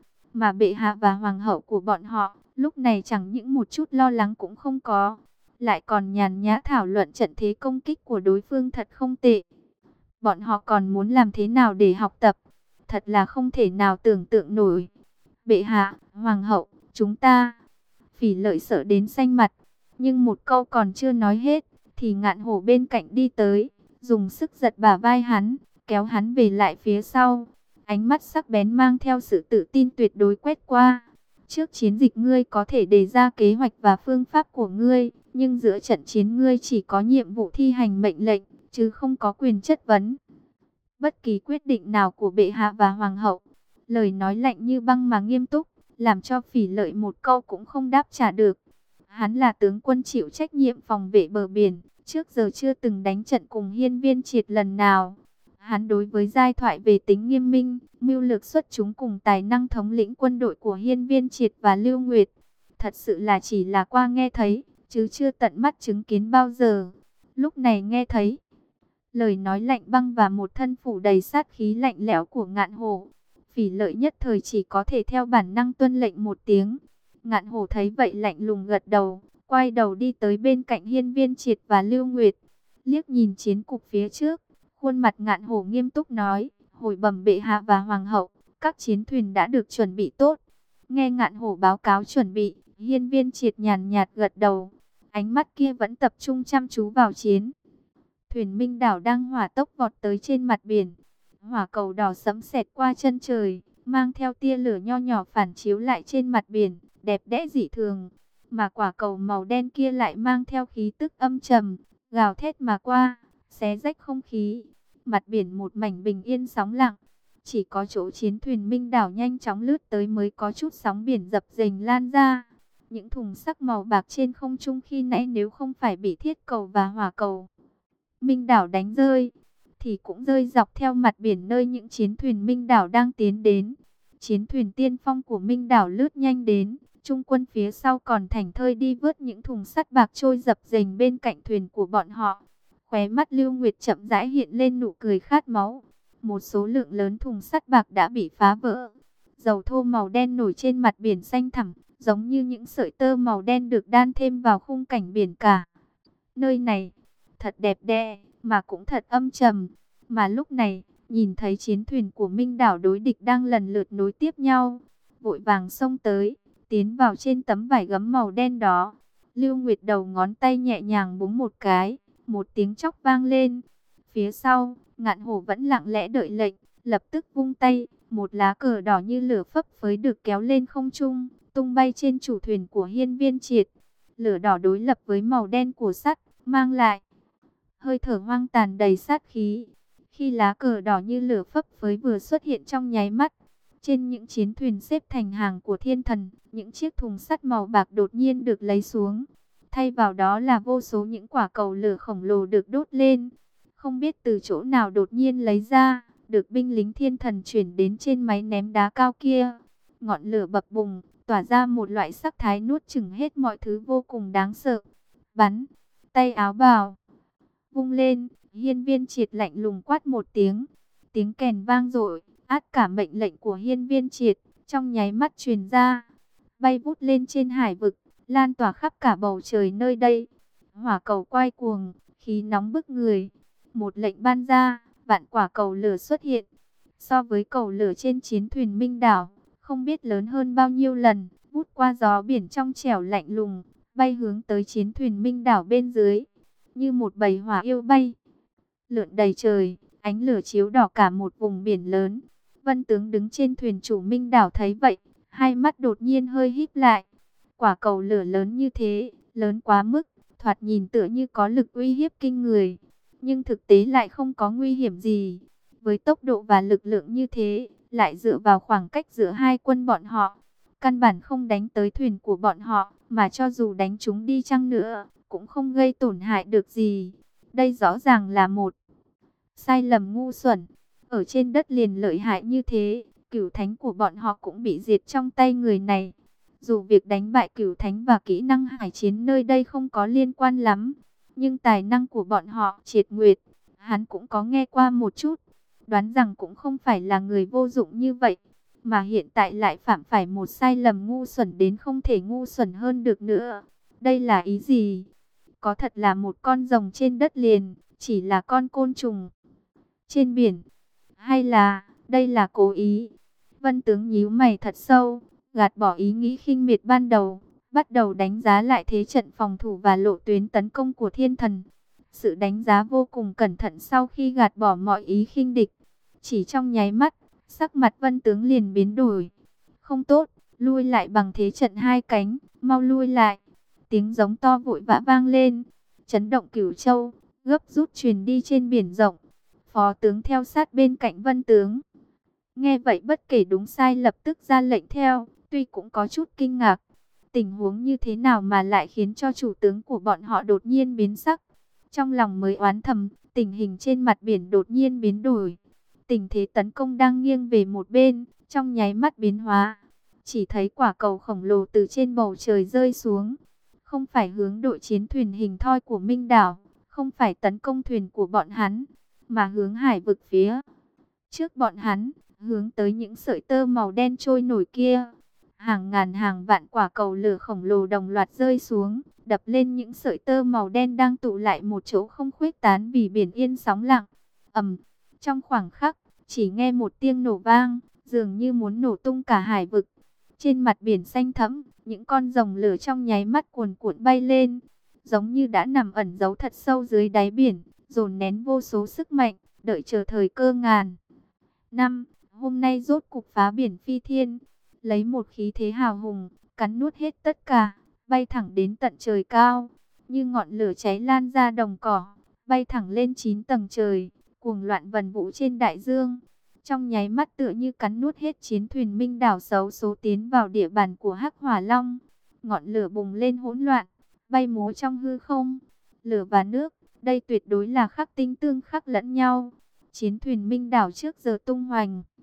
Mà bệ hạ và hoàng hậu của bọn họ, lúc này chẳng những một chút lo lắng cũng không có. Lại còn nhàn nhã thảo luận trận thế công kích của đối phương thật không tệ. Bọn họ còn muốn làm thế nào để học tập, thật là không thể nào tưởng tượng nổi. Bệ hạ, hoàng hậu, chúng ta. Phỉ Lợi sợ đến xanh mặt, nhưng một câu còn chưa nói hết, thì Ngạn Hổ bên cạnh đi tới, dùng sức giật bả vai hắn, kéo hắn về lại phía sau. Ánh mắt sắc bén mang theo sự tự tin tuyệt đối quét qua. Trước chiến dịch ngươi có thể đề ra kế hoạch và phương pháp của ngươi, nhưng giữa trận chiến ngươi chỉ có nhiệm vụ thi hành mệnh lệnh, chứ không có quyền chất vấn bất kỳ quyết định nào của bệ hạ và hoàng hậu. Lời nói lạnh như băng mà nghiêm túc, làm cho Phỉ Lợi một câu cũng không đáp trả được. Hắn là tướng quân chịu trách nhiệm phòng vệ bờ biển, trước giờ chưa từng đánh trận cùng Hiên Viên Triệt lần nào. Hắn đối với giai thoại về tính nghiêm minh, mưu lược xuất chúng cùng tài năng thống lĩnh quân đội của Hiên Viên Triệt và Lưu Nguyệt, thật sự là chỉ là qua nghe thấy, chứ chưa tận mắt chứng kiến bao giờ. Lúc này nghe thấy lời nói lạnh băng và một thân phủ đầy sát khí lạnh lẽo của Ngạn Hổ, Phỉ Lợi nhất thời chỉ có thể theo bản năng tuân lệnh một tiếng. Ngạn Hổ thấy vậy lạnh lùng gật đầu, quay đầu đi tới bên cạnh Hiên Viên Triệt và Lưu Nguyệt, liếc nhìn chiến cục phía trước, khuôn mặt Ngạn Hổ nghiêm túc nói: hồi bẩm bệ hạ và hoàng hậu, các chiến thuyền đã được chuẩn bị tốt. Nghe Ngạn Hổ báo cáo chuẩn bị, Hiên Viên Triệt nhàn nhạt gật đầu, ánh mắt kia vẫn tập trung chăm chú vào chiến thuyền Minh đảo đang hỏa tốc vọt tới trên mặt biển. Hỏa cầu đỏ sẫm xẹt qua chân trời, mang theo tia lửa nho nhỏ phản chiếu lại trên mặt biển, đẹp đẽ dị thường. Mà quả cầu màu đen kia lại mang theo khí tức âm trầm, gào thét mà qua, xé rách không khí. Mặt biển một mảnh bình yên sóng lặng, chỉ có chỗ chiến thuyền Minh đảo nhanh chóng lướt tới mới có chút sóng biển dập dềnh lan ra. Những thùng sắc màu bạc trên không trung khi nãy nếu không phải bị thiết cầu và hỏa cầu Minh đảo đánh rơi, thì cũng rơi dọc theo mặt biển nơi những chiến thuyền Minh đảo đang tiến đến. Chiến thuyền tiên phong của Minh đảo lướt nhanh đến, trung quân phía sau còn thảnh thơi đi vớt những thùng sắt bạc trôi dập dềnh bên cạnh thuyền của bọn họ. Khóe mắt Lưu Nguyệt chậm rãi hiện lên nụ cười khát máu. Một số lượng lớn thùng sắt bạc đã bị phá vỡ. Dầu thô màu đen nổi trên mặt biển xanh thẳm, giống như những sợi tơ màu đen được đan thêm vào khung cảnh biển cả. Nơi này thật đẹp đẽ, mà cũng thật âm trầm. Mà lúc này, nhìn thấy chiến thuyền của Minh đảo đối địch đang lần lượt nối tiếp nhau, vội vàng xông tới, tiến vào trên tấm vải gấm màu đen đó. Lưu Nguyệt đầu ngón tay nhẹ nhàng búng một cái, một tiếng chóc vang lên. Phía sau, Ngạn Hổ vẫn lặng lẽ đợi lệnh, lập tức vung tay, một lá cờ đỏ như lửa phấp phới được kéo lên không trung, tung bay trên chủ thuyền của Hiên Viên Triệt. Lửa đỏ đối lập với màu đen của sắt, mang lại hơi thở hoang tàn đầy sát khí. Khi lá cờ đỏ như lửa phấp phới vừa xuất hiện trong nháy mắt, trên những chiến thuyền xếp thành hàng của thiên thần, những chiếc thùng sắt màu bạc đột nhiên được lấy xuống. Thay vào đó là vô số những quả cầu lửa khổng lồ được đốt lên. Không biết từ chỗ nào đột nhiên lấy ra, được binh lính thiên thần chuyển đến trên máy ném đá cao kia. Ngọn lửa bập bùng, tỏa ra một loại sắc thái nuốt chửng hết mọi thứ vô cùng đáng sợ. Bắn, tay áo bào vung lên, Hiên Viên Triệt lạnh lùng quát một tiếng. Tiếng kèn vang dội, át cả mệnh lệnh của Hiên Viên Triệt, trong nháy mắt truyền ra, bay vút lên trên hải vực, lan tỏa khắp cả bầu trời nơi đây. Hỏa cầu quay cuồng, khí nóng bức người. Một lệnh ban ra, vạn quả cầu lửa xuất hiện. So với cầu lửa trên chiến thuyền Minh đảo, không biết lớn hơn bao nhiêu lần, vút qua gió biển trong trẻo lạnh lùng, bay hướng tới chiến thuyền Minh đảo bên dưới. Như một bầy hỏa yêu bay lượn đầy trời, ánh lửa chiếu đỏ cả một vùng biển lớn. Vân Tướng đứng trên thuyền chủ Minh đảo thấy vậy, hai mắt đột nhiên hơi híp lại. Quả cầu lửa lớn như thế, lớn quá mức, thoạt nhìn tựa như có lực uy hiếp kinh người, nhưng thực tế lại không có nguy hiểm gì. Với tốc độ và lực lượng như thế, lại dựa vào khoảng cách giữa hai quân bọn họ, căn bản không đánh tới thuyền của bọn họ, mà cho dù đánh chúng đi chăng nữa, cũng không gây tổn hại được gì. Đây rõ ràng là một sai lầm ngu xuẩn. Ở trên đất liền lợi hại như thế, cửu thánh của bọn họ cũng bị diệt trong tay người này. Dù việc đánh bại cửu thánh và kỹ năng hải chiến nơi đây không có liên quan lắm, nhưng tài năng của bọn họ Triệt Nguyệt, hắn cũng có nghe qua một chút. Đoán rằng cũng không phải là người vô dụng như vậy, mà hiện tại lại phạm phải một sai lầm ngu xuẩn đến không thể ngu xuẩn hơn được nữa. Đây là ý gì? Có thật là một con rồng trên đất liền, chỉ là con côn trùng trên biển, hay là đây là cố ý? Vân tướng nhíu mày thật sâu, gạt bỏ ý nghĩ khinh miệt ban đầu, bắt đầu đánh giá lại thế trận phòng thủ và lộ tuyến tấn công của thiên thần. Sự đánh giá vô cùng cẩn thận sau khi gạt bỏ mọi ý khinh địch, chỉ trong nháy mắt, sắc mặt Vân tướng liền biến đổi. Không tốt, lui lại bằng thế trận hai cánh, mau lui lại. Tiếng giống to vội vã vang lên, chấn động Cửu Châu, gấp rút truyền đi trên biển rộng. Phó tướng theo sát bên cạnh Vân tướng, nghe vậy bất kể đúng sai lập tức ra lệnh theo, tuy cũng có chút kinh ngạc. Tình huống như thế nào mà lại khiến cho chủ tướng của bọn họ đột nhiên biến sắc. Trong lòng mới oán thầm, tình hình trên mặt biển đột nhiên biến đổi. Tình thế tấn công đang nghiêng về một bên, trong nháy mắt biến hóa. Chỉ thấy quả cầu khổng lồ từ trên bầu trời rơi xuống. Không phải hướng đội chiến thuyền hình thoi của Minh Đảo, không phải tấn công thuyền của bọn hắn, mà hướng hải vực phía trước bọn hắn, hướng tới những sợi tơ màu đen trôi nổi kia. Hàng ngàn hàng vạn quả cầu lửa khổng lồ đồng loạt rơi xuống, đập lên những sợi tơ màu đen đang tụ lại một chỗ không khuếch tán vì biển yên sóng lặng. Ầm, trong khoảnh khắc, chỉ nghe một tiếng nổ vang, dường như muốn nổ tung cả hải vực. Trên mặt biển xanh thẫm, những con rồng lửa trong nháy mắt cuồn cuộn bay lên, giống như đã nằm ẩn giấu thật sâu dưới đáy biển, dồn nén vô số sức mạnh, đợi chờ thời cơ ngàn năm. Hôm nay rốt cục phá biển phi thiên, lấy một khí thế hào hùng, cắn nuốt hết tất cả, bay thẳng đến tận trời cao, như ngọn lửa cháy lan ra đồng cỏ, bay thẳng lên 9 tầng trời, cuồng loạn vần vũ trên đại dương. Trong nháy mắt tựa như cắn nuốt hết chiến thuyền Minh Đảo xấu số tiến vào địa bàn của Hắc Hỏa Long. Ngọn lửa bùng lên hỗn loạn, bay múa trong hư không. Lửa và nước, đây tuyệt đối là khắc tinh tương khắc lẫn nhau. Chiến thuyền Minh Đảo trước giờ tung hoành